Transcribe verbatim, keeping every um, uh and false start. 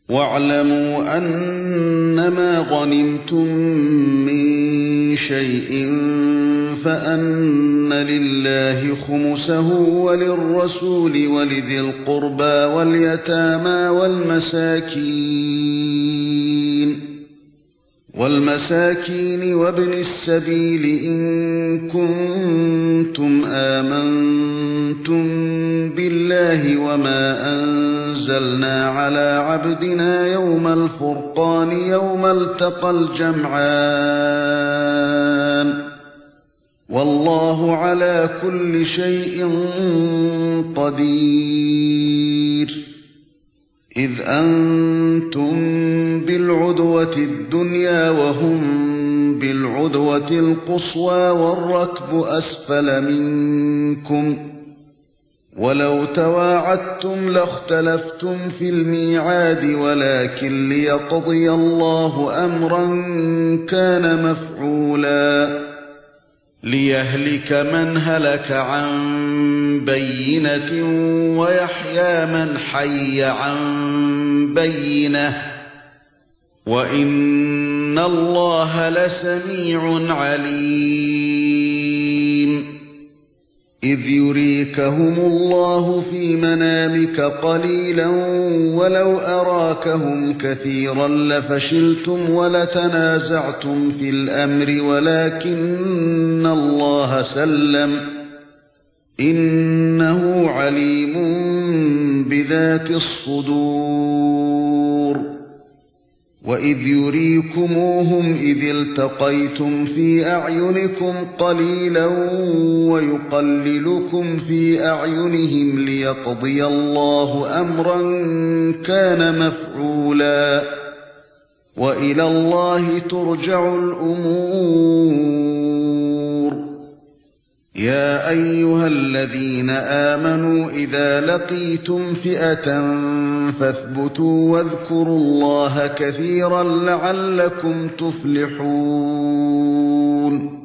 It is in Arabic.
وَاعْلَمُوا أَنَّمَا غَنِمْتُم مِّن شَيْءٍ فَأَنَّ لِلَّهِ خُمُسَهُ وَلِلرَّسُولِ وَلِذِي الْقُرْبَى وَالْيَتَامَى وَالْمَسَاكِينِ وَالْمَسَاكِينِ وَابْنِ السَّبِيلِ إِن كُنتُمْ آمَنتُم بِاللَّهِ وَمَا أَنزَلْنَا عَلَى عَبْدِنَا يَوْمَ الْفُرْقَانِ يَوْمَ الْتَقَى الْجَمْعَانِ وَاللَّهُ عَلَى كُلِّ شَيْءٍ قَدِيرٌ إِذْ أَنْتُمْ بِالْعُدْوَةِ الدُّنْيَا وَهُمْ بِالْعُدْوَةِ الْقُصْوَى وَالرَّكْبُ أَسْفَلَ مِنكُمْ وَلَوْ تَوَاعَدتُّمْ لَاخْتَلَفْتُمْ فِي الْمِيعَادِ وَلَكِنْ لِيَقْضِيَ اللَّهُ أَمْرًا كَانَ مَفْعُولًا لِيَهْلِكَ مَنْ هَلَكَ عَن بَيِّنَةٍ وَيَحْيَى مَنْ حَيَّ عَن بَيِّنَةٍ وَإِنَّ اللَّهَ لَسَمِيعٌ عَلِيمٌ إِذْ يُرِيكَهُمُ اللَّهُ فِي مَنَامِكَ قَلِيلًا وَلَوْ أَرَاكَهُمْ كَثِيرًا لَفَشِلْتُمْ وَلَتَنَازَعْتُمْ فِي الْأَمْرِ وَلَكِنَّ اللَّهَ سَلَّمَ إِنَّهُ عَلِيمٌ بِذَاتِ الصُّدُورِ وَإِذْ يُرِيكُمُوهُمْ إِذِ الْتَقَيْتُمْ فِي أَعْيُنِكُمْ قَلِيلًا وَيُقَلِّلُكُمْ فِي أَعْيُنِهِمْ لِيَقْضِيَ اللَّهُ أَمْرًا كَانَ مَفْعُولًا وَإِلَى اللَّهِ تُرْجَعُ الْأُمُورُ يَا أَيُّهَا الَّذِينَ آمَنُوا إِذَا لَقِيتُمْ فِئَةً فَاثْبُتُوا وَاذْكُرُوا اللَّهَ كَثِيرًا لَعَلَّكُمْ تُفْلِحُونَ